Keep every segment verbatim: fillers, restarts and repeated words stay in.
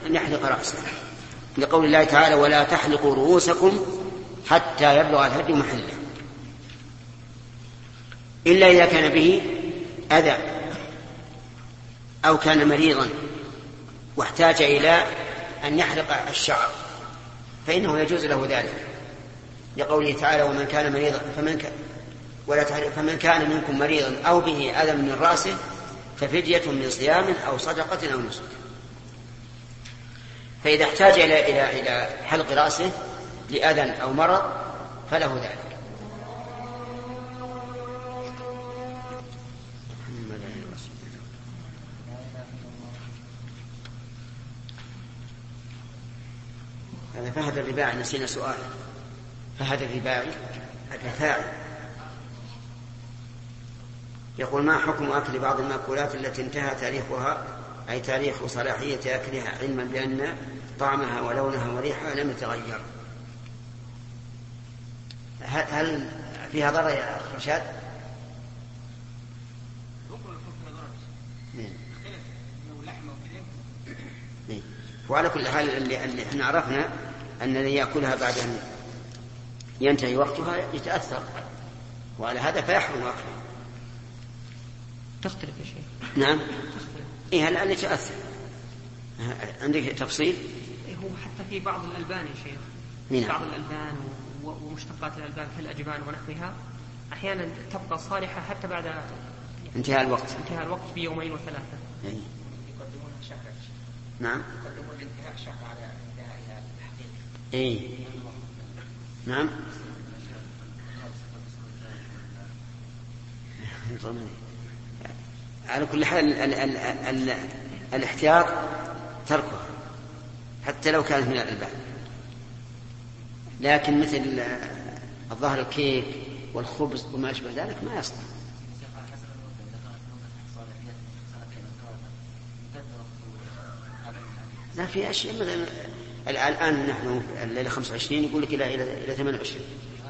أن يحلق رأسه، لقول الله تعالى: ولا تحلقوا رؤوسكم حتى يبلغ الهدي محله، إلا إذا كان به أذى أو كان مريضا واحتاج إلى أن يحلق الشعر فإنه يجوز له ذلك، لقوله تعالى: ومن كان مريضا فمن كان ولا تحلق فمن كان منكم مريضا أو به أذى من رأسه ففدية من صيام أو صدقة أو نسك. فإذا احتاج إلى إلى إلى حلق رأسه لأذى أو مرض فله ذلك. هذا فهد الرباعي، نسينا سؤال. فهد الرباعي الرفاعي يقول: ما حكم أكل بعض المأكولات التي انتهى تاريخها، أي تاريخ صلاحية أكلها، علما بأن طعمها ولونها وريحها لم يتغير؟ هل فيها ضرر يا أخ رشاد؟ وعلى كل حال اللي, اللي احنا عرفنا أن الذي يأكلها بعد أن ينتهي وقتها يتأثر، وعلى هذا فيحرم أكله. تختلف يا شيخ. نعم تختلف. إيه هل يتأثر؟ عندك تفصيل؟ هو حتى في بعض الألبان يا شيخ، مين؟ بعض الألبان ومشتقات الألبان كالأجبان ونحوها أحيانا تبقى صالحة حتى بعد انتهاء الوقت انتهاء الوقت بيومين وثلاثة. أي. يقدمون شهر. نعم. يقدمون انتهاء شهر على انتهاء التحقيق. أي. نعم. على كل حال ال ال ال ال الاحتياط تركها حتى لو كانت من الألبان، لكن مثل الظهر الكيك والخبز وما أشبه ذلك ما يصلح. لا، في أشياء مثلا الآن نحن الليلة خمسة وعشرين يقول لك إلى إلى إلى ثمانية وعشرين،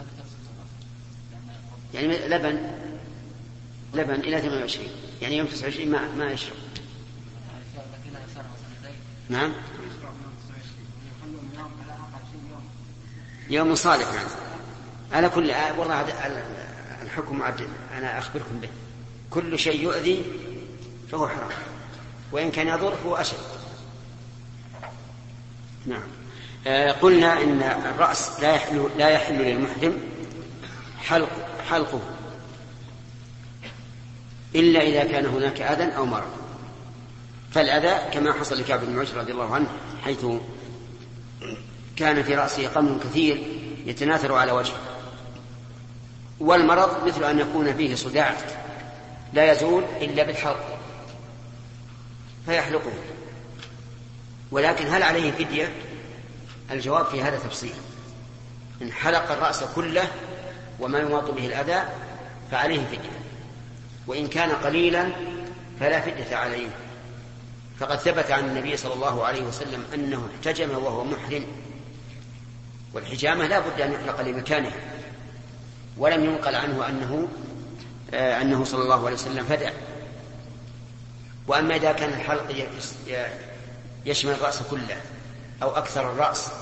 يعني لبن لبن إلى ثمانية وعشرين، يعني يوم تسعة وعشرين ما ما يشرب. نعم. يوم صالح يعني. على كل والله الحكم عدل، أنا أخبركم به، كل شيء يؤذي فهو حرام، وإن كان يضر فهو أشد. نعم. آه قلنا إن الرأس لا يحل لا يحل للمحرم حلق حلقه إلا إذا كان هناك أذى أو مرض. فالأذى كما حصل لكعب بن عجرة رضي الله عنه، حيث كان في رأسه قمل كثير يتناثر على وجهه. والمرض مثل أن يكون فيه صداع لا يزول إلا بالحلق فيحلقه. ولكن هل عليه فدية؟ الجواب في هذا تفصيل. إن حلق الرأس كله وما يماط به الأذى فعليه فدية، وإن كان قليلا فلا فدية عليه. فقد ثبت عن النبي صلى الله عليه وسلم أنه احتجم وهو محرم، والحجامة لا بد أن يحلق لمكانه، ولم ينقل عنه أنه آه أنه صلى الله عليه وسلم فدع. وأما إذا كان الحلق يشمل الرأس كله أو أكثر الرأس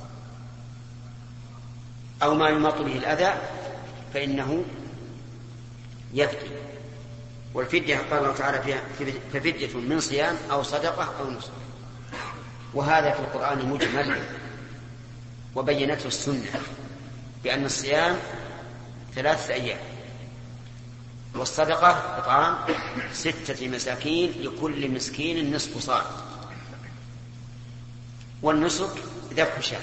أو ما يماط به الأذى فإنه يفدي. والفدية قال الله تعالى فيها ففدية من صيام أو صدقة أو نسك، وهذا في القرآن مجمل وبينته السنة بأن الصيام ثلاثة أيام، والصدقة إطعام ستة مساكين لكل مسكين نصف صاع، والنسك ذبح شاة.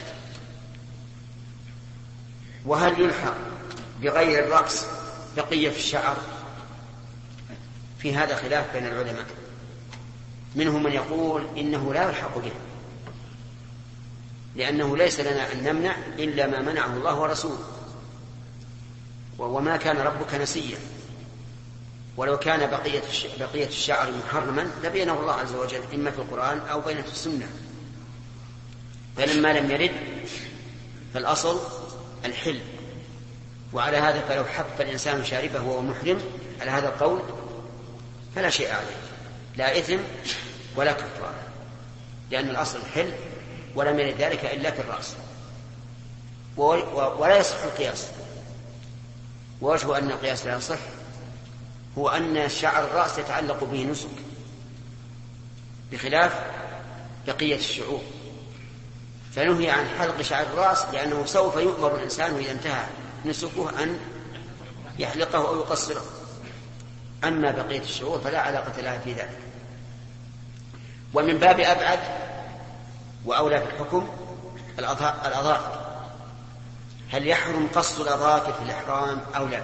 وهل يلحق بغير الرأس بقية في الشعر؟ في هذا خلاف بين العلماء، منهم من يقول إنه لا يلحق به، لأنه ليس لنا أن نمنع إلا ما منعه الله ورسوله، وما كان ربك نسيا. ولو كان بقية بقية الشعر محرما لبينه الله عز وجل إما في القرآن أو بينه في السنة، فلما لم يرد فالأصل الحل. وعلى هذا فلو حف الإنسان شاربه وهو محرم على هذا القول فلا شيء عليه، لا إثم ولا كفارة. لأن الأصل الحل ولم يرد ذلك إلا في الرأس، ولا يصح القياس. ووجه أن القياس لا يصح هو أن شعر الرأس يتعلق به نسك بخلاف بقية الشعور، فنهي عن حلق شعر الرأس لأنه سوف يؤمر الإنسان إذا انتهى نسكه أن يحلقه أو يقصره. أما بقية الشعور فلا علاقة لها في ذلك. ومن باب أبعد وأولى في الحكم الأظافر، هل يحرم قص الأظافر في الإحرام أو لا؟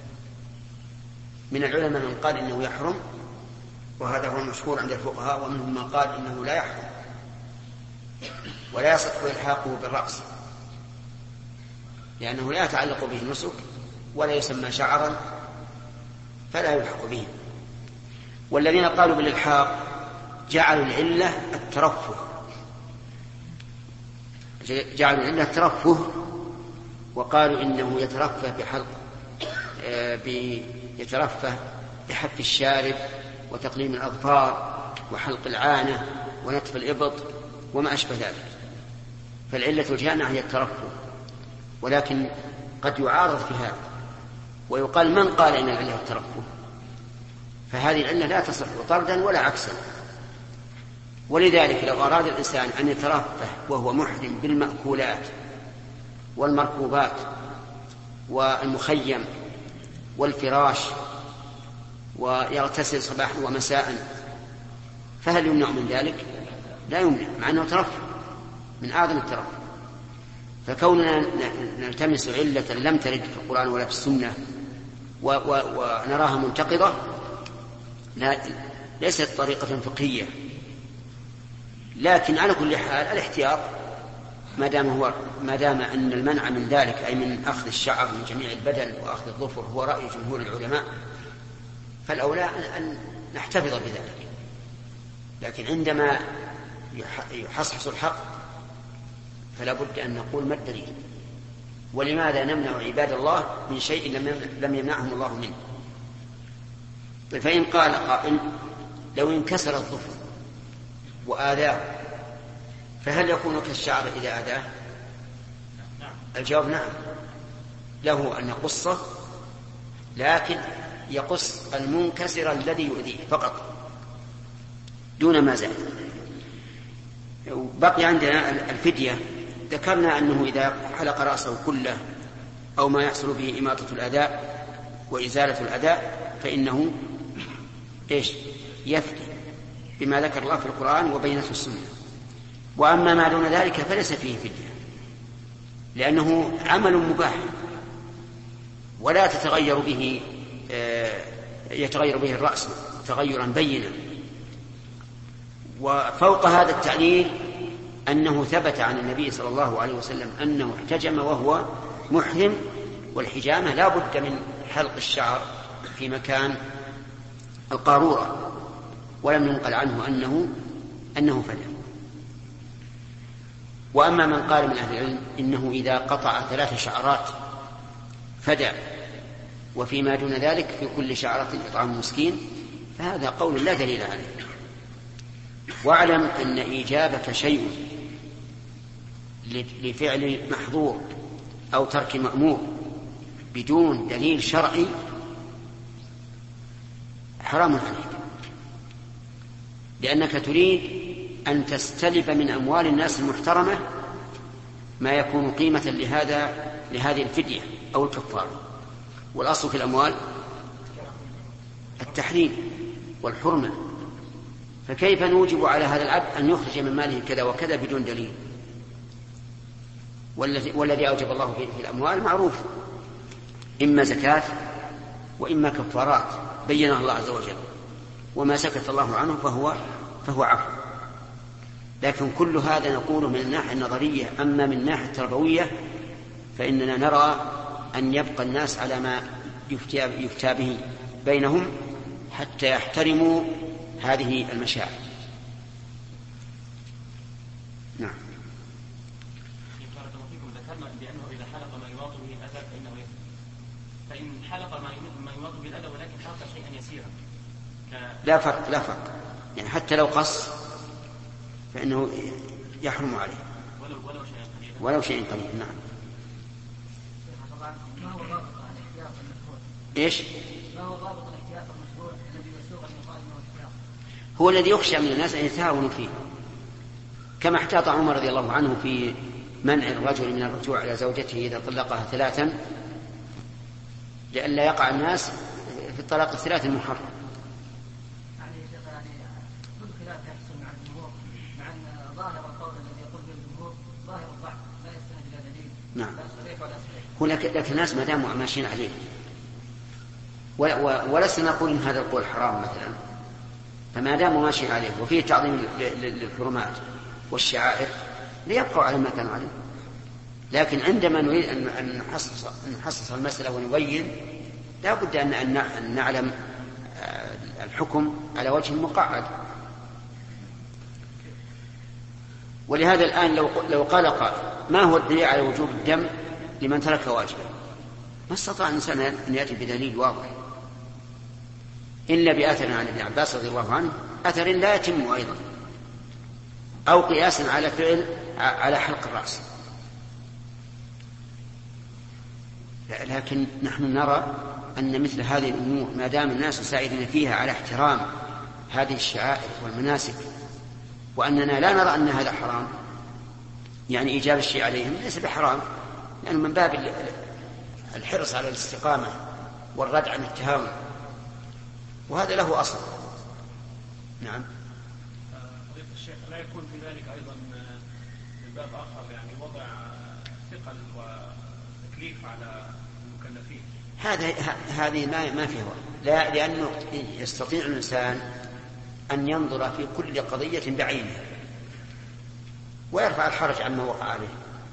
من العلماء من قال إنه يحرم، وهذا هو المشهور عند الفقهاء، ومنهم من قال إنه لا يحرم ولا يصح إلحاقه بالرأس لأنه لا يتعلق به النسك ولا يسمى شعرا فلا يلحق به. والذين قالوا بالإلحاق جعلوا العلة الترفه، جعلوا العلة الترفه وقالوا إنه يترفه بحلق يترفه بحف الشارب وتقليم الأظفار وحلق العانة ونتف الإبط وما أشبه ذلك. فالعلة الجامعة هي الترفه، ولكن قد يعارض في هذا ويقال من قال إن العلة الترفه، فهذه العلة لا تصح طردا ولا عكسا. ولذلك لو أراد الإنسان أن يترفه وهو محرم بالمأكولات والمركوبات والمخيم والفراش ويغتسل صباحا ومساء فهل يمنع من ذلك؟ لا يمنع، مع أنه ترفه من أعظم الترفه. فكوننا نلتمس علة لم ترد في القرآن ولا في السنة ونراها منتقضة لا ليست طريقة فقهية، لكن على كل حال الاحتياط ما دام هو ما دام أن المنع من ذلك أي من أخذ الشعر من جميع البدن وأخذ الظفر هو رأي جمهور العلماء، فالأولى أن نحتفظ بذلك. لكن عندما يحصحص الحق فلا بد أن نقول ما الدليل، ولماذا نمنع عباد الله من شيء لم يمنعهم الله منه. فإن قال قائل لو انكسر الظفر وآذاه فهل يكون كالشعر إذا آذاه؟ الجواب نعم، له أن يقصه لكن يقص المنكسر الذي يؤذيه فقط دون ما زاد. بقي عندنا الفدية، ذكرنا أنه إذا حلق رأسه كله أو ما يحصل به إماطة الأذى وإزالة الأذى فإنه إيش؟ يفدي بما ذكر الله في القرآن وبينته السنة. وأما ما دون ذلك فليس فيه فدية لأنه عمل مباح ولا تتغير به يتغير به الرأس تغيرا بينا. وفوق هذا التعليل أنه ثبت عن النبي صلى الله عليه وسلم أنه احتجم وهو محرم، والحجامة لا بد من حلق الشعر في مكان القارورة، ولم ينقل عنه أنه أنه فدى. وأما من قال من أهل العلم إنه إذا قطع ثلاث شعرات فدى وفيما دون ذلك في كل شعرة إطعام مسكين فهذا قول لا دليل عليه. واعلم أن إيجابك شيء لفعل محظور أو ترك مأمور بدون دليل شرعي حرام عليك، لأنك تريد أن تستلب من أموال الناس المحترمة ما يكون قيمة لهذا لهذه الفدية أو الكفارة. والأصل في الأموال التحريم والحرمة، فكيف نوجب على هذا العبد أن يخرج من ماله كذا وكذا بدون دليل؟ والذي أوجب الله في الأموال معروف، إما زكاة وإما كفارات بينها الله عز وجل، وما سكت الله عنه فهو فهو عفو. لكن كل هذا نقوله من الناحية النظرية. أما من الناحية التربوية فإننا نرى أن يبقى الناس على ما يفتى به بينهم حتى يحترموا هذه المشاعر. نعم. ذكرنا بأنه إذا حلق ما يواطئ به الأذى فإنه يفدي، فإن حلق ما يواطئ به الأذى ولكن حلق شيئا يسيرا لا فرق لا فرق يعني حتى لو قص فإنه يحرم عليه ولو شيء قليل. نعم. ما هو ضابط الاحتياط المشروع؟ إيش؟ ما هو ضابط الاحتياط المشروع الذي يسوغ أن يقال انه احتياط؟ هو الذي يخشى من الناس أن يتهاونوا فيه، كما احتاط عمر رضي الله عنه في منع الرجل من الرجوع على زوجته إذا طلقها ثلاثا لئلا يقع الناس في الطلاق الثلاث المحرم. يعني يعني كل خلاف يحصل مع الجمهور، مع ان ظاهر القول الذي يقول به الجمهور ظاهر الضعف لا يستند الى دليل. نعم. لا صريح ولا صريح. هناك لكن الناس ما داموا ماشيين عليه، ولسنا نقول ان هذا القول حرام مثلا، فما داموا ماشيين عليه وفيه تعظيم للحرمات والشعائر ليبقوا على ما كانوا عليه. لكن عندما نريد أن نحصص المسألة ونبين لا بد أن نعلم الحكم على وجه مقعد. ولهذا الآن لو قال قائل ما هو الدليل على وجوب الدم لمن ترك واجبا، ما استطاع الإنسان أن يأتي بدليل واضح إلا بأثر عن ابن عباس رضي الله عنه، أثر لا يتم أيضا، أو قياس على فعل على حلق الرأس. لكن نحن نرى أن مثل هذه الأمور ما دام الناس سائرين فيها على احترام هذه الشعائر والمناسك، وأننا لا نرى أن هذا حرام، يعني إيجاب الشيء عليهم ليس بحرام، يعني من باب الحرص على الاستقامة والردع عن التهاون، وهذا له أصل. نعم. فضيلة الشيخ لا يكون في ذلك أيضا من باب آخر يعني وضع ثقل وتكليف على المكلفين؟ هذا هذه ما ما فيه، لا، لأنه يستطيع الإنسان أن ينظر في كل قضية بعينها ويرفع الحرج عما وقع عليه.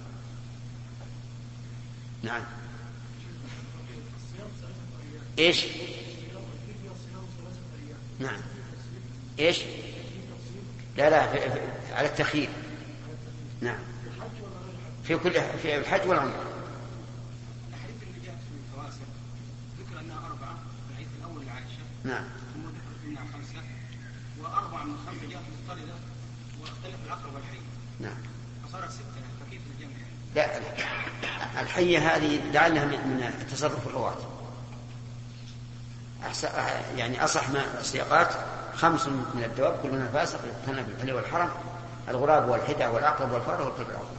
نعم. إيش؟ نعم. إيش؟ لا لا في في على التخيير. نعم. في كل في الحج والعمرة. الحديث اللي جاء في الفواسق ذكر أنها أربعة، الحديث الأول لعائشة. نعم. ثم ذكر أنها خمسة، وأربعة من خمسة جاءت مضطردة واختلف العقرب والحي. نعم. فصارت ستة، فكيف الجمع؟ لا، الحية هذه لعلها من التصرف الرواة، يعني أصح ما السياقات خمس من الدواب كلها فاسق يقتنى بالحلي والحرم: الغراب والحدى والعقرب والفار والكلب العظيم.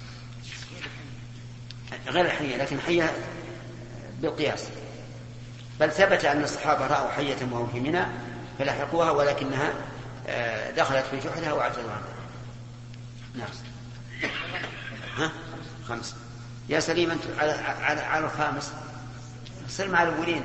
غير الحية، لكن حية بالقياس. بل ثبت أن الصحابة رأوا حية وهم في منى فلحقوها، ولكنها دخلت في جحرها وعجزوا عنها. نعم. ها؟ خمس. يا سليم أنت على على على الخامس، صر مع الأولين.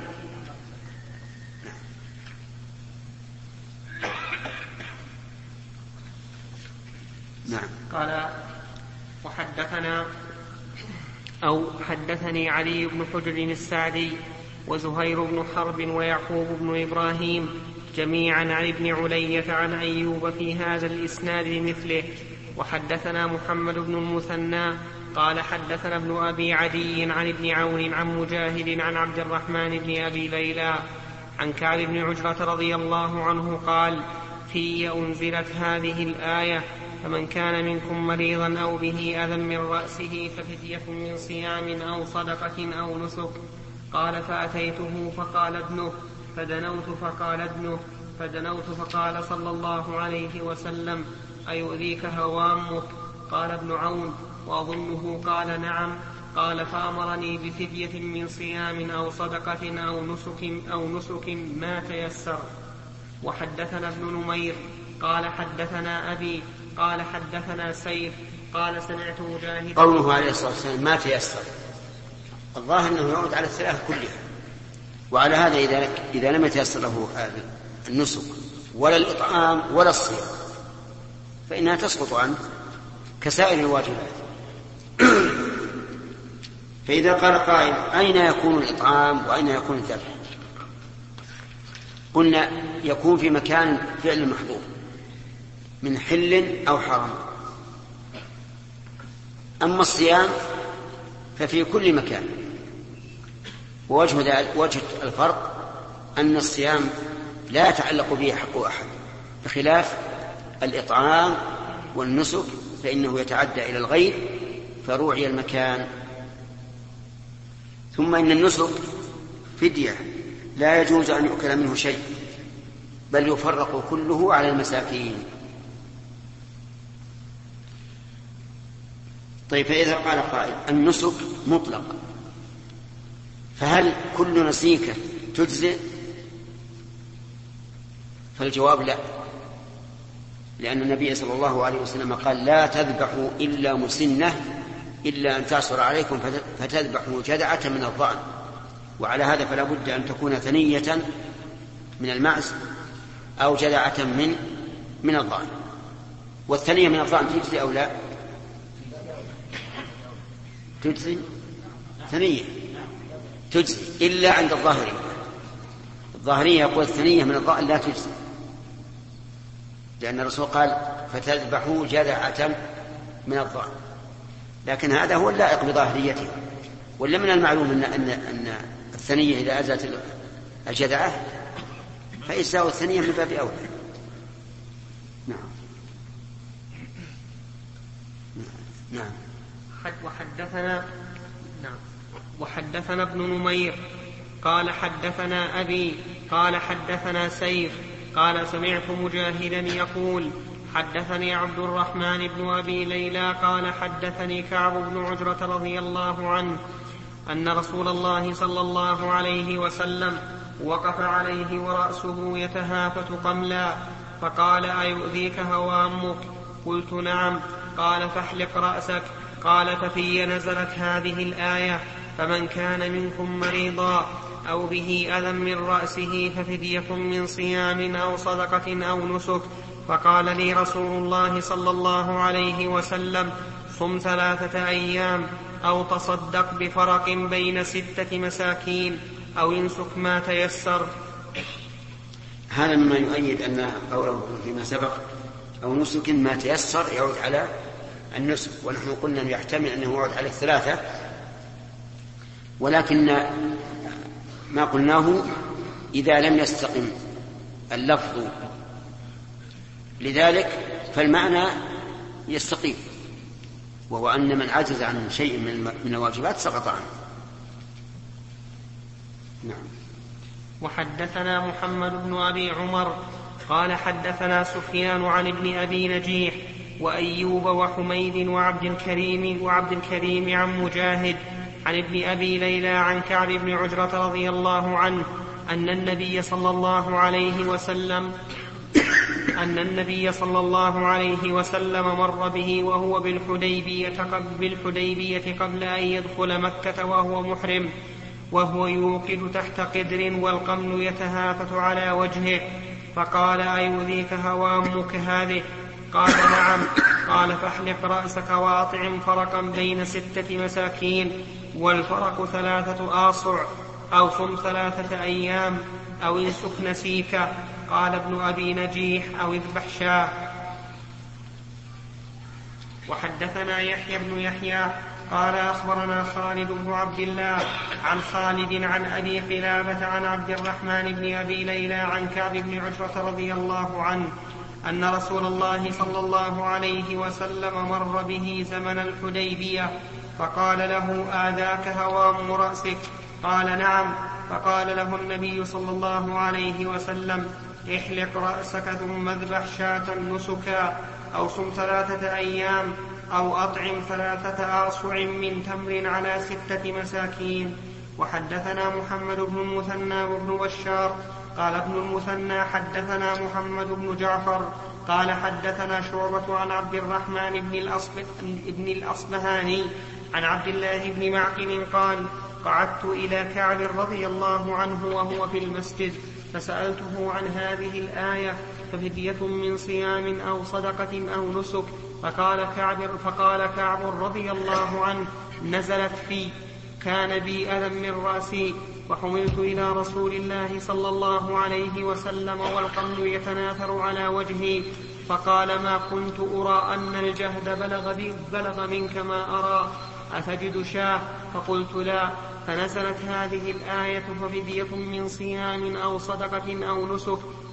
نعم. قال: وحدثنا أو حدثني علي بن حجر السعدي وزهير بن حرب ويعقوب بن إبراهيم جميعا عن ابن علية عن أيوب في هذا الإسناد بمثله. وحدثنا محمد بن المثنى قال حدثنا ابن أبي عدي عن ابن عون عن مجاهد عن عبد الرحمن بن أبي ليلى عن كعب بن عجرة رضي الله عنه قال: في أنزلت هذه الآية: فمن كان منكم مريضا أو به أذى من رأسه ففدية من صيام أو صدقة أو نسك. قال: فأتيته فقال ابنه فدنوت فقال ابنه فدنوت فقال صلى الله عليه وسلم: أيؤذيك هوامك؟ قال ابن عون: وأظنه قال نعم. قال: فأمرني بفدية من صيام أو صدقة أو نسك, أو نسك ما تيسر. وحدثنا ابن نمير قال حدثنا أبي قال حدثنا سيف قال: سمعت مجاهد. قوله عليه الصلاة والسلام ما تيسر، الظاهر أنه يعود على الثلاث كلها، وعلى هذا إذا, إذا لم يتيسر له النسك ولا الإطعام ولا الصيام فإنها تسقط عنه كسائر الواجبات. فإذا قال قائل: أين يكون الإطعام وأين يكون الذبح؟ قلنا: يكون في مكان فعل المحظور من حل أو حرام. أما الصيام ففي كل مكان. ووجه وجه الفرق أن الصيام لا يتعلق به حق أحد، بخلاف الإطعام والنسك فإنه يتعدى إلى الغير فروعي المكان. ثم إن النسك فدية لا يجوز أن يؤكل منه شيء بل يفرق كله على المساكين. طيب فإذا قال قائل النسك مطلق فهل كل نسيكة تجزئ؟ فالجواب لا، لأن النبي صلى الله عليه وسلم قال لا تذبحوا إلا مسنة إلا أن تعصر عليكم فتذبحوا جذعة من الضأن، وعلى هذا فلا بد أن تكون ثنية من المعز أو جذعة من من الضأن. والثنية من الضأن تجزي أو لا؟ تجزي ثنية تجزي إلا عند الظاهري. الظاهرية يقول الثنية من الضأن لا تجزي، لأن الرسول قال فتذبحوا جذعة من الضأن، لكن هذا هو اللائق بظاهريته. ولا من المعلوم أن, أن, أن الثنية إذا أزلت الجذعة فإجزاء الثنية من باب أولى. نعم نعم. وحدثنا نعم وحدثنا ابن نمير قال حدثنا أبي قال حدثنا سيف قال سمعت مجاهدا يقول حدثني عبد الرحمن بن أبي ليلى قال حدثني كعب بن عجرة رضي الله عنه أن رسول الله صلى الله عليه وسلم وقف عليه ورأسه يتهافت قملا فقال أيؤذيك هوامك؟ قلت نعم. قال فاحلق رأسك. قال ففي نزلت هذه الآية فمن كان منكم مريضا أو به أذى من رأسه ففدية من صيام أو صدقة أو نسك. فقال لي رسول الله صلى الله عليه وسلم صم ثلاثة أيام أو تصدق بفرق بين ستة مساكين أو انسك ما تيسر. هذا مما يؤيد أن قوله فيما سبق أو نسك ما تيسر يعود على النسك، ونحن قلنا أنه يحتمل أنه يعود على الثلاثة، ولكن ما قلناه إذا لم يستقم اللفظ لذلك فالمعنى يستقيم، وهو أن من عجز عن شيء من الواجبات سقط عنه. نعم. وحدثنا محمد بن أبي عمر قال حدثنا سفيان عن ابن أبي نجيح وأيوب وحميد وعبد الكريم وعبد الكريم عن مجاهد عن ابن أبي ليلى عن كعب بن عجرة رضي الله عنه أن النبي صلى الله عليه وسلم أن النبي صلى الله عليه وسلم مر به وهو بالحديبية بالحديبية قبل أن يدخل مكة وهو محرم، وهو يوقد تحت قدر والقمل يتهافت على وجهه، فقال أيؤذيك هوامك هذه؟ قال نعم. قال فاحلق رأسك وأطعم فرقا بين ستة مساكين، والفرق ثلاثة آصع، أو صم ثلاثة أيام، أو انسك نسيك. قال ابن أبي نجيح أو اذبح شاة. وحدثنا يحيى بن يحيى قال أخبرنا خالد بن عبد الله عن خالد عن أبي قلابة عن عبد الرحمن بن أبي ليلى عن كعب بن عجرة رضي الله عنه أن رسول الله صلى الله عليه وسلم مر به زمن الحديبية فقال له آذاك هوام رأسك؟ قال نعم. فقال له النبي صلى الله عليه وسلم احلق رأسك ثم اذبح شاة نسكا، أو صم ثلاثة أيام، أو أطعم ثلاثة آصع من تمر على ستة مساكين. وحدثنا محمد بن المثنى وابن بشار قال ابن المثنى حدثنا محمد بن جعفر قال حدثنا شعبة عن عبد الرحمن بن الأصبهاني عن عبد الله بن معقل قال قعدت إلى كعب رضي الله عنه وهو في المسجد فسألته عن هذه الآية ففدية من صيام أو صدقة أو نسك، فقال كعب, فقال كعب رضي الله عنه نزلت في كان بي أذى من رأسي وحملت إلى رسول الله صلى الله عليه وسلم والقمل يتناثر على وجهي، فقال ما كنت أرى أن الجهد بلغ, بلغ منك ما أرى، أتجد شاه؟ فقلت لا. فنزلت هذه الآية ففدية من صيام أو صدقة أو نسك،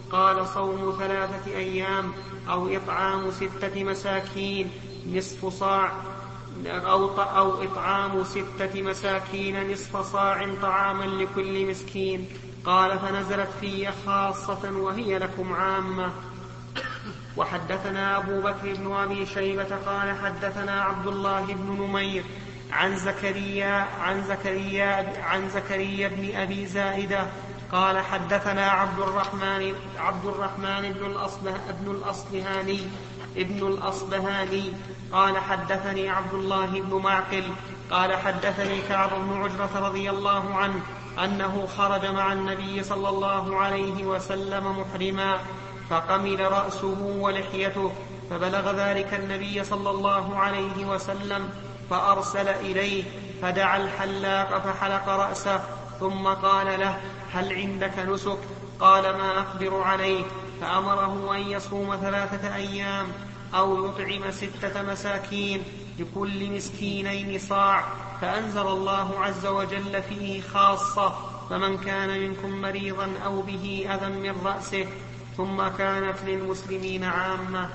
قال صوم ثلاثة أيام أو إطعام ستة مساكين نصف صاع أو, أو إطعام ستة مساكين نصف صاع طعاما لكل مسكين. قال فنزلت في خاصة وهي لكم عامة. وحدثنا أبو بكر بن أبي شيبة قال حدثنا عبد الله بن نمير عن زكريا عن زكريا عن زكريا بن أبي زائدة قال حدثنا عبد الرحمن عبد الرحمن بن الأصبه ابن الأصبهاني ابن الأصبهاني قال حدثني عبد الله بن معقل قال حدثني كعب بن عجرة رضي الله عنه أنه خرج مع النبي صلى الله عليه وسلم محرما فقمل رأسه ولحيته فبلغ ذلك النبي صلى الله عليه وسلم فأرسل إليه فدعا الحلاق فحلق رأسه ثم قال له هل عندك نسك؟ قال ما أقدر عليه. فأمره أن يصوم ثلاثة أيام أو يطعم ستة مساكين لكل مسكينين صاع. فأنزل الله عز وجل فيه خاصة فمن كان منكم مريضا أو به أذى من رأسه ثم كانت للمسلمين عامة.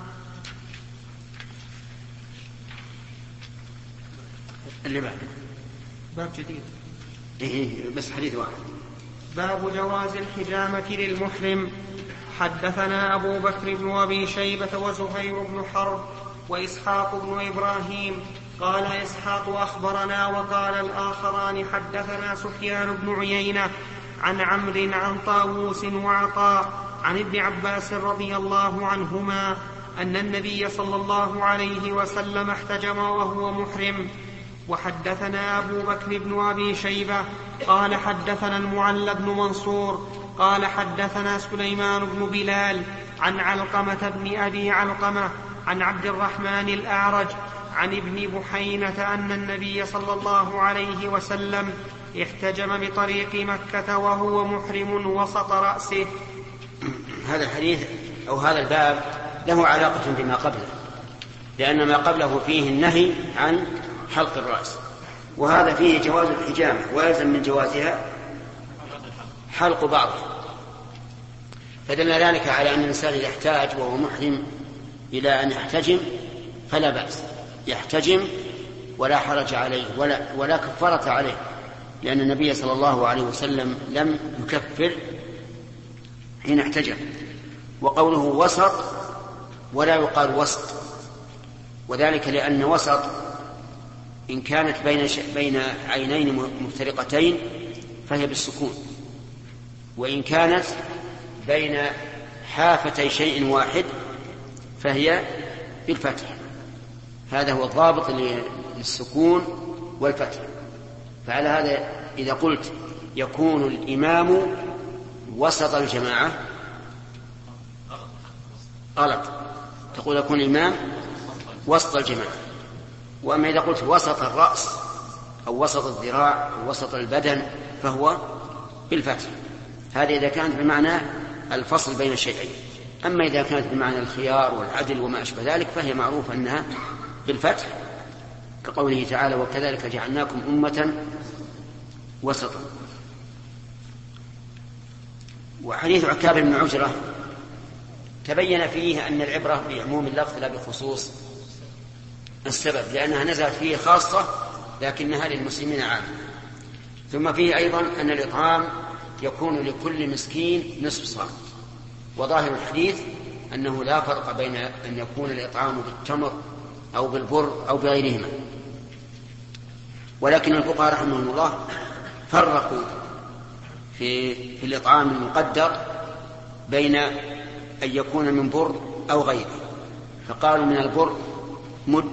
اللي بعد باب جديد إيه بس حديث واحد. باب جواز الحجامة للمحرم. حدثنا أبو بكر بن أبي شيبة وزهير بن حرب وإسحاق بن إبراهيم قال إسحاق أخبرنا وقال الآخران حدثنا سفيان بن عيينة عن عمرو عن طاووس وعطاء عن ابن عباس رضي الله عنهما أن النبي صلى الله عليه وسلم احتجم وهو محرم. وحدثنا أبو بكر بن أبي شيبة قال حدثنا المعلى بن منصور قال حدثنا سليمان بن بلال عن علقمة بن أبي علقمة عن عبد الرحمن الأعرج عن ابن بحينة أن النبي صلى الله عليه وسلم احتجم بطريق مكة وهو محرم وسط رأسه. هذا الحديث أو هذا الباب له علاقة بما قبله، لأن ما قبله فيه النهي عن حلق الرأس، وهذا فيه جواز الحجامة ويلزم من جوازها حلق بعض. فدل ذلك على أن الإنسان يحتاج وهو محرم إلى أن يحتجم فلا بأس، يحتجم ولا حرج عليه ولا, ولا كفارة عليه، لأن النبي صلى الله عليه وسلم لم يكفر حين احتجم. وقوله وسط ولا يقال وسط، وذلك لأن وسط إن كانت بين, بين عينين مفترقتين فهي بالسكون، وإن كانت بين حافتي شيء واحد فهي بالفتح. هذا هو الضابط للسكون والفتح. فعلى هذا إذا قلت يكون الإمام وسط الجماعة غلط، تقول يكون الإمام وسط الجماعة. وأما إذا قلت وسط الرأس أو وسط الذراع أو وسط البدن فهو بالفتح. هذه إذا كانت بمعنى الفصل بين الشيئين. أما إذا كانت بمعنى الخيار والعدل وما أشبه ذلك فهي معروفة أنها بالفتح، كقوله تعالى وكذلك جعلناكم أمة وسطا. وحديث عكاب بن عجرة تبين فيه أن العبرة بعموم اللفظ لا بخصوص السبب، لأنها نزلت فيه خاصة لكنها للمسلمين عامة. ثم فيه أيضا أن الإطعام يكون لكل مسكين نصف صاع. وظاهر الحديث أنه لا فرق بين أن يكون الإطعام بالتمر أو بالبر أو بغيرهما، ولكن الفقهاء رحمهم الله فرقوا في, في الإطعام المقدر بين أن يكون من بر أو غيره، فقالوا من البر مد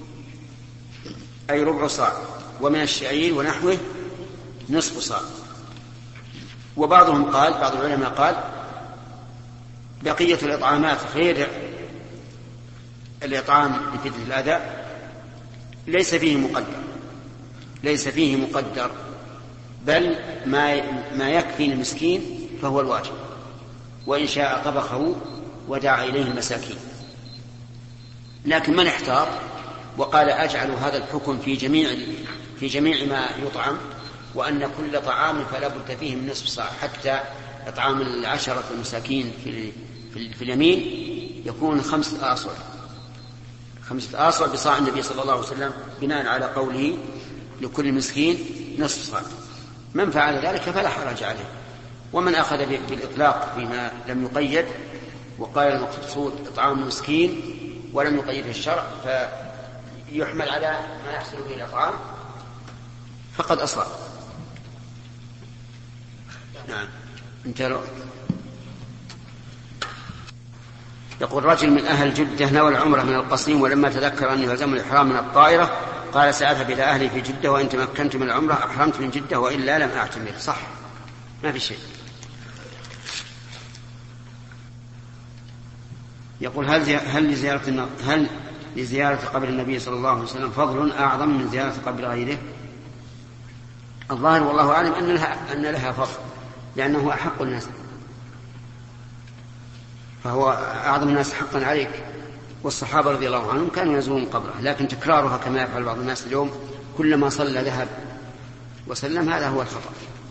أي ربع صاع، ومن الشعير ونحوه نصف صاع. وبعضهم قال بعض العلماء قال بقية الإطعامات غير الإطعام لفتنة الأذى ليس فيه مقدر ليس فيه مقدر بل ما ما يكفي المسكين فهو الواجب، وإن شاء طبخه ودعا إليه المساكين. لكن من احتار وقال أجعل هذا الحكم في جميع في جميع ما يطعم، وأن كل طعام فلا بد فيه من نصف صاع حتى إطعام العشرة المساكين في, في, في اليمين يكون خمسة آصع خمسة آصع بصاع النبي صلى الله عليه وسلم بناء على قوله لكل مسكين نصف صاع. من فعل ذلك فلا حرج عليه. ومن أخذ بالإطلاق فيما لم يقيد وقال المقصود إطعام المسكين ولم يقيد الشرع فيحمل على ما يحصل به الإطعام فقد أصاب. نعم. انت يقول رجل من أهل جدة نوى العمرة من القصيم ولما تذكر أن يلزم الإحرام من الطائرة قال سأذهب إلى أهلي في جدة وإن تمكنت من العمرة أحرمت من جدة وإلا لم أعتمر. صح، ما في شيء. يقول هل هل لزيارة هل لزيارة قبر النبي صلى الله عليه وسلم فضل أعظم من زيارة قبر غيره؟ الظاهر والله أعلم أن لها أن لها فضل لأنه أحق الناس، فهو أعظم الناس حقا عليك. والصحابة رضي الله عنهم كانوا يزورون قبره، لكن تكرارها كما يفعل بعض الناس اليوم كلما صلى ذهب وسلم، هذا هو الخطأ.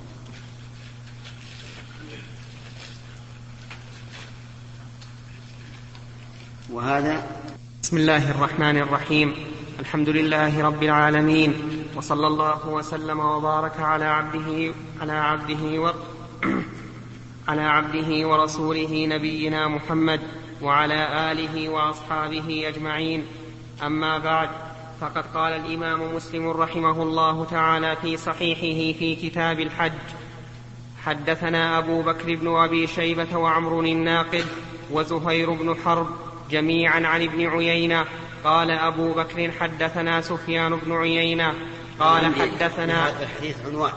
وهذا بسم الله الرحمن الرحيم. الحمد لله رب العالمين، وصلى الله وسلم وبارك على عبده على عبده و على عبده ورسوله نبينا محمد وعلى آله وأصحابه أجمعين. أما بعد، فقد قال الإمام مسلم رحمه الله تعالى في صحيحه في كتاب الحج: حدثنا أبو بكر بن أبي شيبة وعمر الناقد وزهير بن حرب جميعا عن ابن عيينة. قال أبو بكر حدثنا سفيان بن عيينة قال حدثنا هذا الحديث عنوان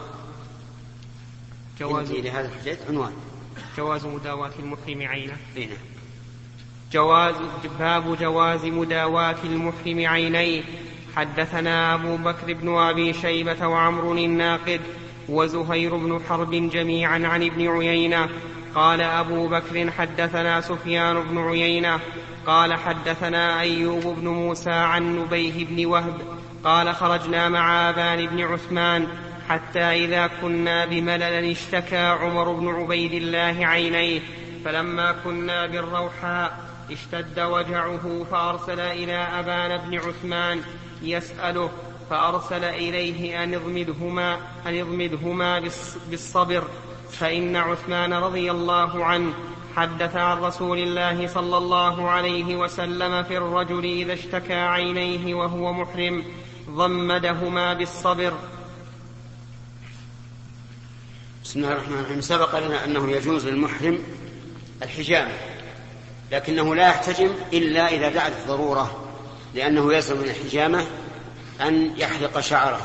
جواز لهذا الحديث عنوان جواز مداواة المحرم عينه. بينه. جواز باب جواز مداواة المحرم عينيه. حدثنا أبو بكر بن أبي شيبة وعمر الناقد وزهير بن حرب جميعا عن ابن عيينة. قال أبو بكر حدثنا سفيان بن عيينة قال حدثنا أيوب بن موسى عن نبيه بن وهب قال خرجنا مع أبان بن عثمان حتى إذا كنا بملل اشتكى عمر بن عبيد الله عينيه، فلما كنا بالروحاء اشتد وجعه فأرسل إلى أبان بن عثمان يسأله، فأرسل إليه أن اضمدهما, أن اضمدهما بالصبر، فإن عثمان رضي الله عنه حدث عن رسول الله صلى الله عليه وسلم في الرجل إذا اشتكى عينيه وهو محرم ضمدهما بالصبر. بسم الله الرحمن الرحيم. سبق لنا أنه يجوز للمحرم الحجامة، لكنه لا يحتجم إلا إذا دعت الضرورة، لأنه يلزم من الحجامة أن يحلق شعره،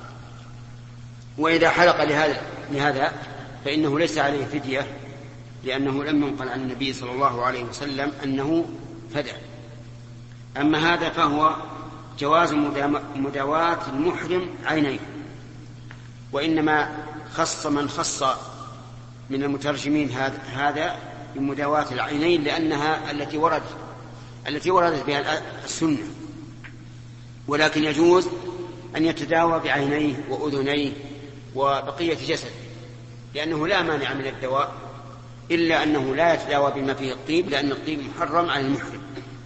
وإذا حلق لهذا, لهذا فإنه ليس عليه فدية، لأنه لم ينقل عن النبي صلى الله عليه وسلم أنه فدى. أما هذا فهو جواز مداواة المحرم عينيه، وإنما خص من خص من المترجمين هذا بمداواة العينين لأنها التي ورد التي وردت بها السنة، ولكن يجوز أن يتداوى بعينيه وأذنيه وبقية جسد، لأنه لا مانع من الدواء، إلا أنه لا يتداوى بما فيه الطيب، لأن الطيب محرم على المحرم.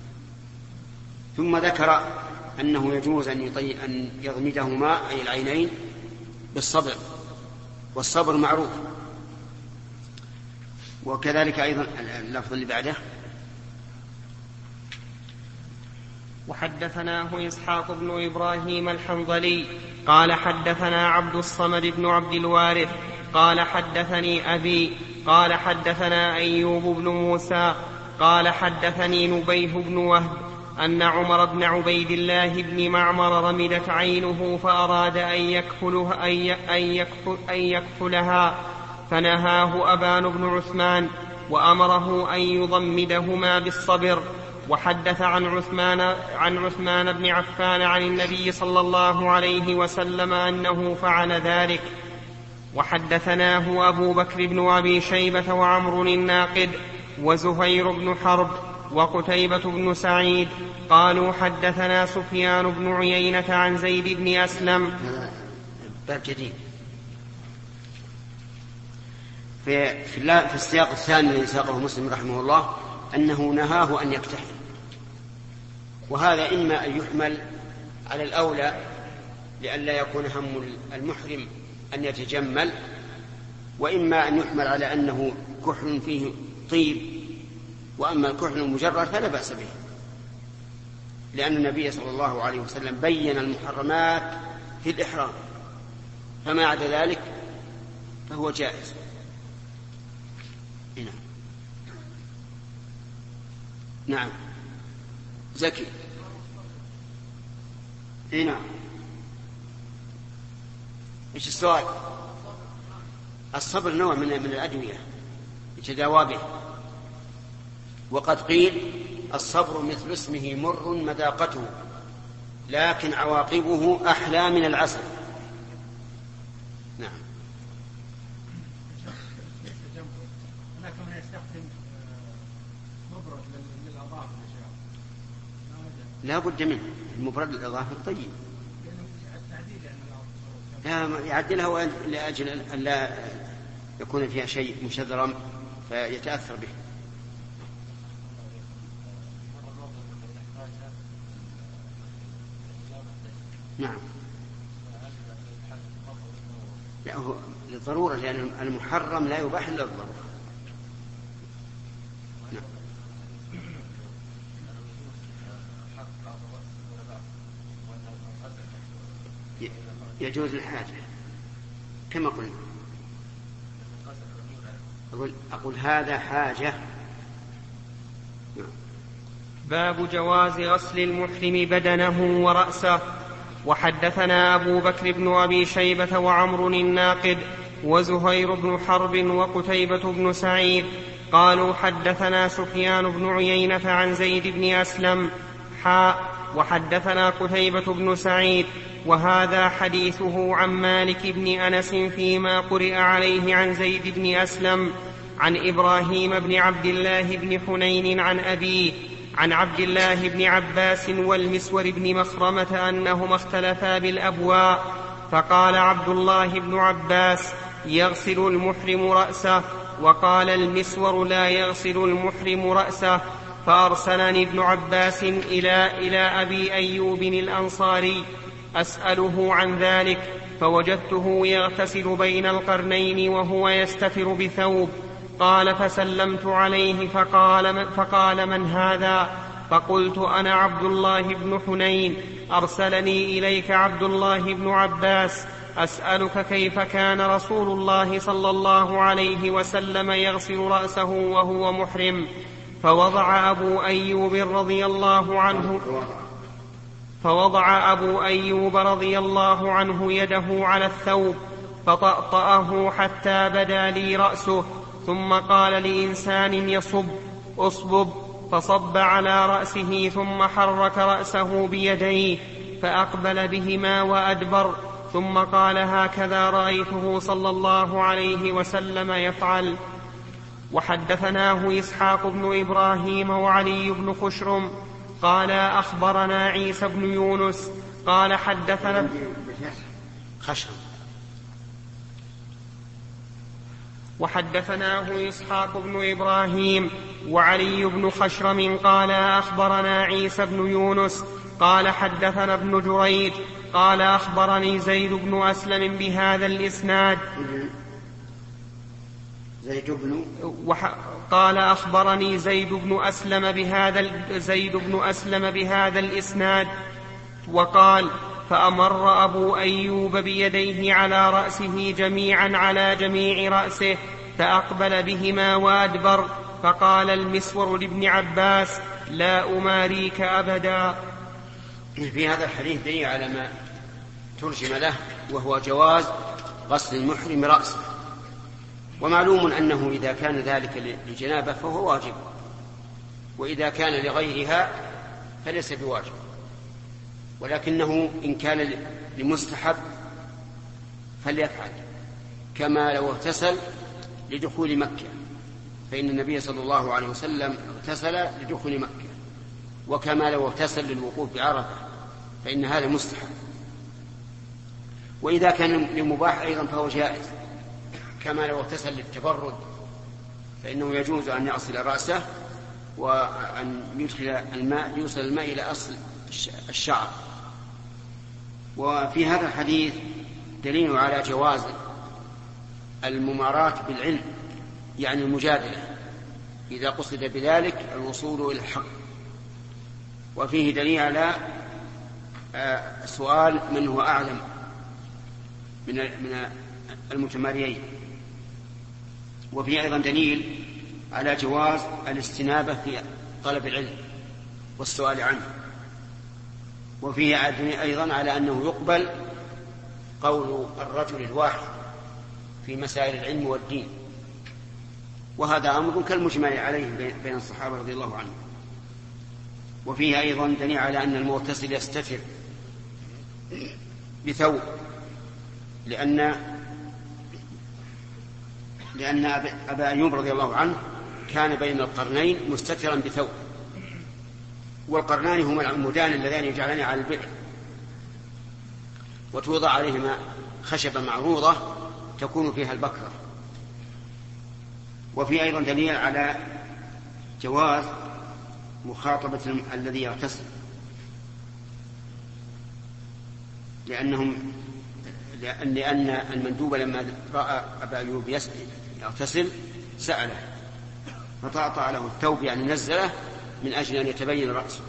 ثم ذكر أنه يجوز أن يضمدهما أي العينين بالصبر، والصبر معروف. وكذلك أيضا اللفظ اللي بعده: وحدثناه إسحاق بن إبراهيم الحنظلي قال حدثنا عبد الصمد بن عبد الوارث قال حدثني أبي قال حدثنا أيوب بن موسى قال حدثني نبيه بن وهب أن عمر بن عبيد الله بن معمر رمدت عينه فأراد أن يكفلها, أن يكفل أن يكفلها فنهاه أبان بن عثمان وأمره أن يضمدهما بالصبر. وحدث عن عثمان, عن عثمان بن عفان عن النبي صلى الله عليه وسلم أنه فعل ذلك. وحدثناه أبو بكر بن أبي شيبة وعمر الناقد وزهير بن حرب وقتيبة بن سعيد قالوا حدثنا سفيان بن عيينة عن زيد بن أسلم. باب جديد. في, في, في السياق الثاني الذي ساقه مسلم رحمه الله أنه نهاه أن يكتحل، وهذا إما أن يحمل على الأولى لئلا يكون هم المحرم أن يتجمل، وإما أن يحمل على أنه كحل فيه طيب، وأما الكحل المجرد فلا بأس به، لأن النبي صلى الله عليه وسلم بين المحرمات في الإحرام، فما عدا ذلك فهو جائز. هنا. نعم زكي. هنا ايش السؤال؟ الصبر نوع من من الأدوية يتداوى به، وقد قيل الصبر مثل اسمه مر مذاقته لكن عواقبه أحلى من العسل. نعم. هناك من يستخدم مبرد للأظافر لا بد منه، المبرد للأظافر طيب، لا يعدلها لأجل أن لا يكون فيها شيء مشذرا فيتأثر به. نعم لا هو للضرورة، لأن المحرم لا يباح إلا للضرورة. نعم. يجوز الحاجة كما قلنا. أقول, أقول هذا حاجة. باب جواز غسل المحرم بدنه ورأسه. وحدثنا أبو بكر بن أبي شيبة وعمر الناقد وزهير بن حرب وقتيبة بن سعيد قالوا حدثنا سفيان بن عيينة عن زيد بن أسلم حاء وحدثنا قتيبة بن سعيد وهذا حديثه عن مالك بن أنس فيما قرئ عليه عن زيد بن أسلم عن إبراهيم بن عبد الله بن حنين عن أبيه عن عبد الله بن عباس والمسور بن مخرمة أنهما اختلفا بالأبواء، فقال عبد الله بن عباس يغسل المحرم رأسه، وقال المسور لا يغسل المحرم رأسه. فأرسلني ابن عباس إلى, إلى أبي أيوب الأنصاري أسأله عن ذلك، فوجدته يغتسل بين القرنين وهو يستتر بثوب. قال فسلمت عليه فقال من, فقال من هذا؟ فقلت أنا عبد الله بن حنين، أرسلني إليك عبد الله بن عباس أسألك كيف كان رسول الله صلى الله عليه وسلم يغسل رأسه وهو محرم. فوضع أبو أيوب رضي الله عنه فوضع أبو أيوب رضي الله عنه يده على الثوب فطأطأه حتى بدا لي رأسه، ثم قال لإنسان يصب أصبب، فصب على رأسه ثم حرك رأسه بيديه فأقبل بهما وأدبر، ثم قال هكذا رأيته صلى الله عليه وسلم يفعل. وحدثناه إسحاق بن إبراهيم وعلي بن خشرم قال أخبرنا عيسى بن يونس قال حدثنا خشرم وحدثناه إسحاق بن إبراهيم وعلي بن خشرم قال أخبرنا عيسى بن يونس قال حدثنا ابن جريج قال أخبرني زيد بن أسلم بهذا الإسناد زيد بن وح... قال أخبرني زيد بن أسلم بهذا زيد بن أسلم بهذا الإسناد. وقال فأمر أبو أيوب بيديه على رأسه جميعا على جميع رأسه فأقبل بهما وأدبر، فقال المسور لابن عباس لا أماريك أبدا. في هذا الحديث دليل على ما ترجم له، وهو جواز غسل المحرم رأسه، ومعلوم أنه إذا كان ذلك لجنابه فهو واجب، وإذا كان لغيرها فليس بواجب، ولكنه إن كان لمستحب فليفعل، كما لو اغتسل لدخول مكة، فإن النبي صلى الله عليه وسلم اغتسل لدخول مكة، وكما لو اغتسل للوقوف بعرفة، فإن هذا مستحب. وإذا كان لمباح أيضا فهو جائز، كما لو اغتسل للتبرد فإنه يجوز أن يغسل رأسه وأن يدخل الماء يوصل الماء إلى أصل الشعر. وفي هذا الحديث دليل على جواز المماراة بالعلم، يعني المجادلة، إذا قصد بذلك الوصول إلى الحق. وفيه دليل على سؤال من هو أعلم من المتماريين. وفيه أيضا دليل على جواز الاستنابة في طلب العلم والسؤال عنه. وفيه أيضا على أنه يقبل قول الرجل الواحد في مسائل العلم والدين، وهذا أمر كالمجمع عليه بين الصحابة رضي الله عنهم. وفيه أيضا دليل على أن المغتسل يستتر بثوب، لأن لأن أبا أيوب رضي الله عنه كان بين القرنين مستترا بثوب، والقرنان هما العمودان اللذان يجعلان على البئر وتوضع عليهما خشبة معروضة تكون فيها البكرة. وفي أيضا دليل على جواز مخاطبة الذي يغتسل، لأنهم لأن, لأن المندوب لما رأى أبا أيوب يغتسل سأله فطأطأ له الثوب، يعني نزله من أجل أن يتبين رأسه.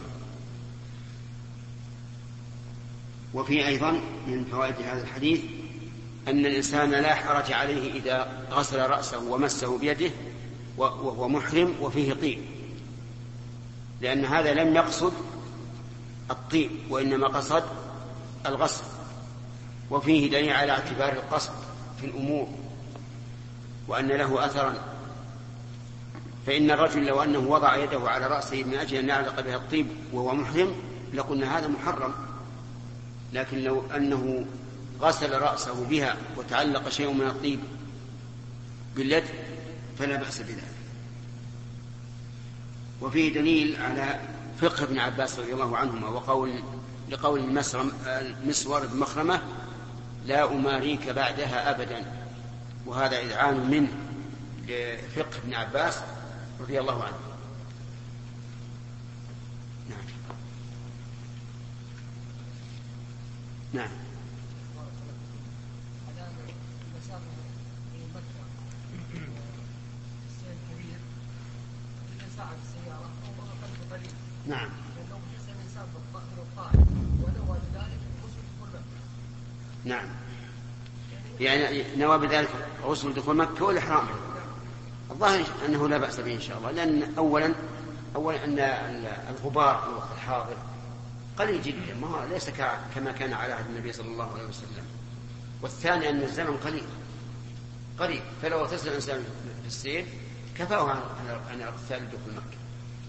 وفي أيضا من فوائد هذا الحديث أن الإنسان لا حرج عليه إذا غسل رأسه ومسه بيده وهو محرم وفيه طيب، لأن هذا لم يقصد الطيب وإنما قصد الغسل. وفيه دليل على اعتبار القصد في الأمور وأن له أثرا، فإن الرجل لو أنه وضع يده على رأسه من أجل أن يعلق بها الطيب وهو محرم لقلنا هذا محرم، لكن لو أنه غسل رأسه بها وتعلق شيء من الطيب باليد فلا بأس بذلك. وفيه دليل على فقه ابن عباس رضي الله عنهما وقول لقول المسور بن مخرمة لا أماريك بعدها أبدا، وهذا إذعان منه لفقه ابن عباس رضي الله عنه. نعم نعم نعم نعم يعني نوى بذلك غسل دخول مكة والإحرام. الظاهر أنه لا بأس به إن شاء الله، لأن أولا أولا أن الغبار في الوقت الحاضر قليل جدا، ما ليس كما كان على عهد النبي صلى الله عليه وسلم. والثاني أن الزمن قليل قريب، فلو اغتسل الإنسان في السير كفاه عن اغتسال دخول مكة.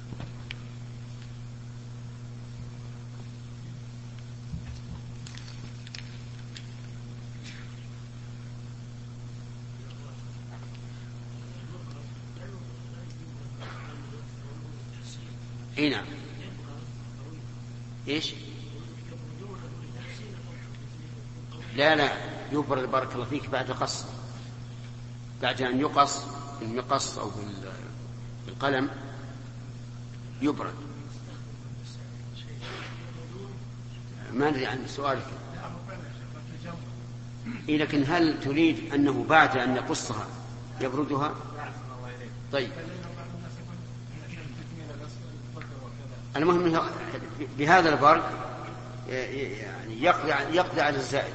اي نعم. ايش؟ لا لا يبرد بارك الله فيك بعد قص، بعد ان يقص بالمقص او بالقلم يبرد. ما ادري عن سؤالك. إيه لكن هل تريد انه بعد ان يقصها يبردها؟ طيب المهم بهذا البرد يعني يقضي يقضي على الزائد.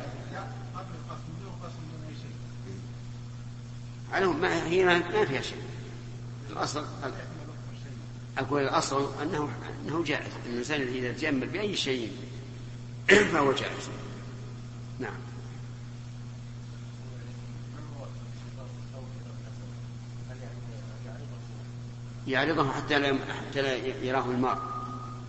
ما هي ما فيها شيء. الأصل أقول الأصل أنه أنه جائز، الإنسان إذا تجمل بأي شيء فهو جائز. نعم. يعرضه حتى لا حتى لا يراه الماء.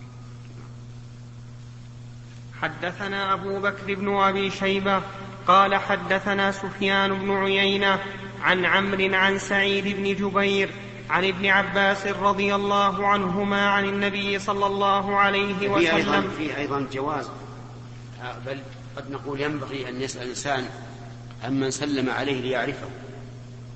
حدثنا أبو بكر بن أبي شيبة قال حدثنا سفيان بن عيينة عن عمرو عن سعيد بن جبير عن ابن عباس رضي الله عنهما عن النبي صلى الله عليه وسلم. في أيضا, في أيضا جواز، بل قد نقول ينبغي أن يسأل الإنسان عمن سلم عليه ليعرفه،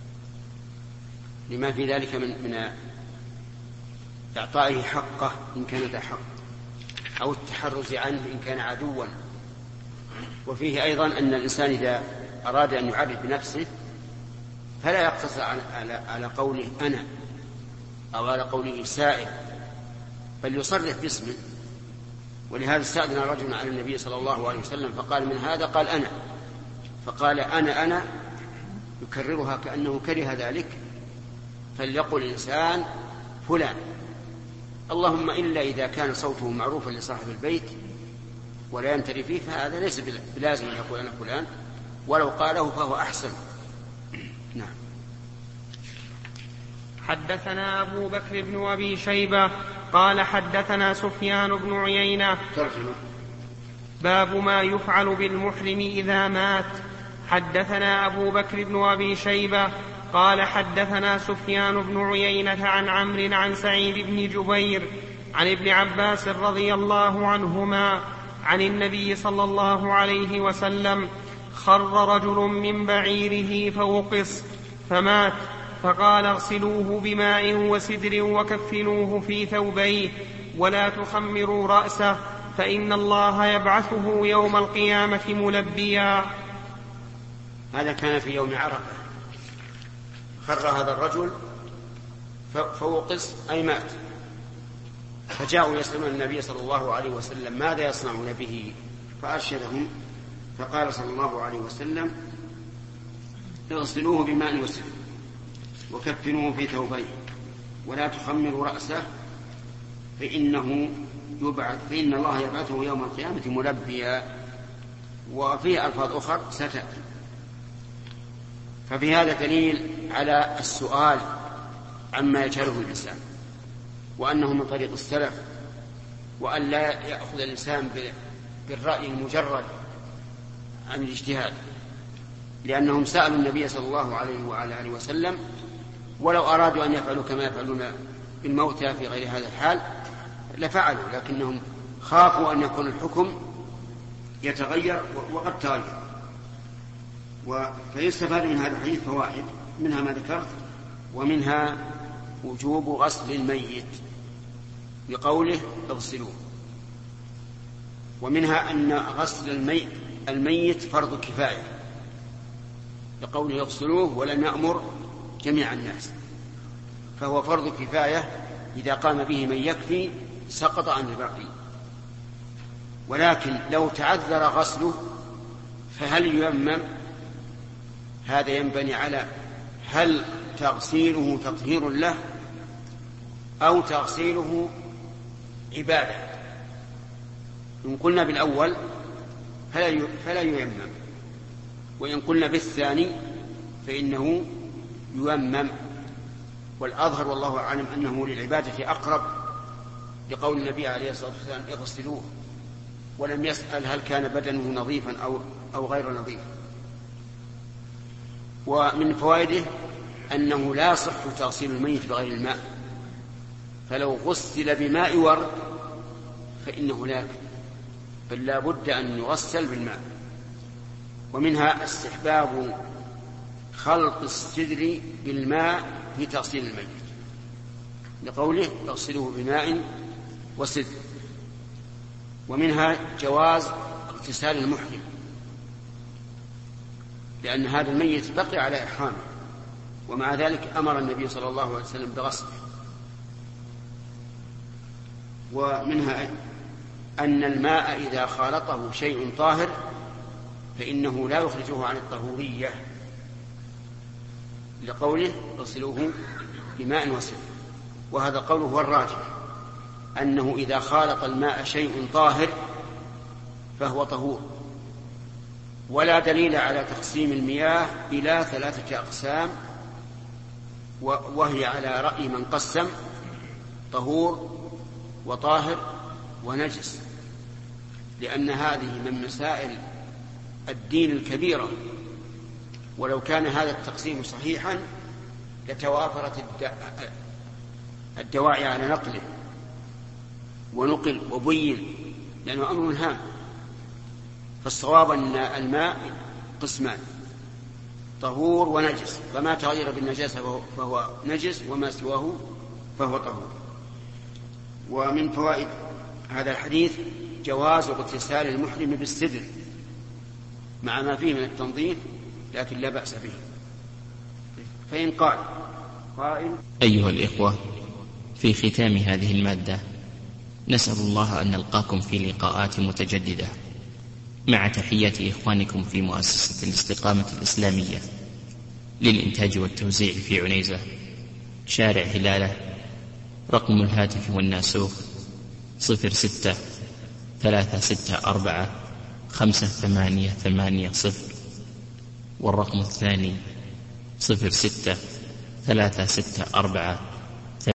لما في ذلك من, من إعطائه حقه إن كان ذا حق، أو التحرز عنه إن كان عدوا. وفيه أيضا أن الإنسان إذا أراد أن يعرف بنفسه فلا يقتصر على, على قوله أنا أو على قوله سائل، بل يصرح باسمه. ولهذا استأذن رجل على النبي صلى الله عليه وسلم فقال من هذا؟ قال أنا، فقال أنا أنا يكررها كأنه كره ذلك. فليقل الإنسان فلان، اللهم إلا إذا كان صوته معروفا لصاحب البيت ولا ينتري فيه فهذا ليس بلازم أن يقول أنا فلان، ولو قاله فهو أحسن. نعم. حدثنا أبو بكر بن أبي شيبة قال حدثنا سفيان بن عيينة. ترجمة. باب ما يفعل بالمحرم إذا مات. حدثنا أبو بكر بن أبي شيبة قال حدثنا سفيان بن عيينة عن عمرو عن سعيد بن جبير عن ابن عباس رضي الله عنهما عن النبي صلى الله عليه وسلم: خر رجل من بعيره فوقص فمات، فقال: اغسلوه بماء وسدر وكفنوه في ثوبيه ولا تخمروا رأسه فإن الله يبعثه يوم القيامة ملبيا. هذا كان في يوم عرفة. خر هذا الرجل فوقص أي مات، فجاءوا يسألون النبي صلى الله عليه وسلم ماذا يصنعون به، فأرشدهم فقال صلى الله عليه وسلم: اغسلوه بماء وسدر وكفنوه في ثوبيه ولا تخمروا رأسه فإنه يبعث فإن الله يبعثه يوم القيامة ملبيا. وفيه ألفاظ أخرى ستأتي. ففي هذا دليل على السؤال عما يجهله الإنسان، وأنه من طريق السلف، وأن لا يأخذ الإنسان بالرأي المجرد عن الاجتهاد، لأنهم سألوا النبي صلى الله عليه وعلى آله وسلم، ولو أرادوا أن يفعلوا كما يفعلون بالموتى في غير هذا الحال لفعلوا، لكنهم خافوا أن يكون الحكم يتغير وقد تغير. فيستفاد من هذا الحديث فوائد، منها ما ذكرت، ومنها وجوب غسل الميت بقوله اغسلوه، ومنها أن غسل الميت, الميت فرض كفاية بقوله اغسلوه ولم يأمر جميع الناس، فهو فرض كفاية إذا قام به من يكفي سقط عن الباقي. ولكن لو تعذر غسله فهل ييمم؟ هذا ينبني على هل تغسيله تطهير له أو تغسيله عبادة. إن قلنا بالأول فلا ييمم، وإن قلنا بالثاني فإنه ييمم. والأظهر والله أعلم أنه للعبادة أقرب، لقول النبي عليه الصلاة والسلام اغسلوه، ولم يسأل هل كان بدنه نظيفا أو, أو غير نظيف. ومن فوائده أنه لا يصح تغسيل الميت بغير الماء، فلو غسل بماء ورد فإنه لا يكفي، بل لا بد أن يغسل بالماء. ومنها استحباب خلط السدر بالماء في تغسيل الميت، لقوله اغسلوه بماء وسدر. ومنها جواز اغتسال المحرم، لأن هذا الميت بقي على إحرامه، ومع ذلك أمر النبي صلى الله عليه وسلم بغسله. ومنها أن الماء إذا خالطه شيء طاهر فإنه لا يخرجه عن الطهورية، لقوله اغسلوه بماء وسدر. وهذا قوله هو الراجح، أنه إذا خالط الماء شيء طاهر فهو طهور. ولا دليل على تقسيم المياه إلى ثلاثة أقسام، وهي على رأي من قسم طهور وطاهر ونجس، لأن هذه من مسائل الدين الكبيرة، ولو كان هذا التقسيم صحيحا لتوافرت الدواعي على نقله ونقل وبين، لأنه أمر هام. فالصواب أن الماء قسمان: طهور ونجس، فما تغير بالنجاسة فهو, فهو نجس، وما سواه فهو طهور. ومن فوائد هذا الحديث جواز اغتسال المحرم بالسدر مع ما فيه من التنظيف، لكن لا بأس به. فإن قال قائل: أيها الإخوة، في ختام هذه المادة نسأل الله أن نلقاكم في لقاءات متجددة، مع تحيات إخوانكم في مؤسسة الاستقامة الإسلامية للإنتاج والتوزيع في عنيزة، شارع هلالة. رقم الهاتف والناسوخ صفر ستة ثلاثة ستة أربعة خمسة ثمانية ثمانية صفر، والرقم الثاني صفر ستة ثلاثة ستة أربعة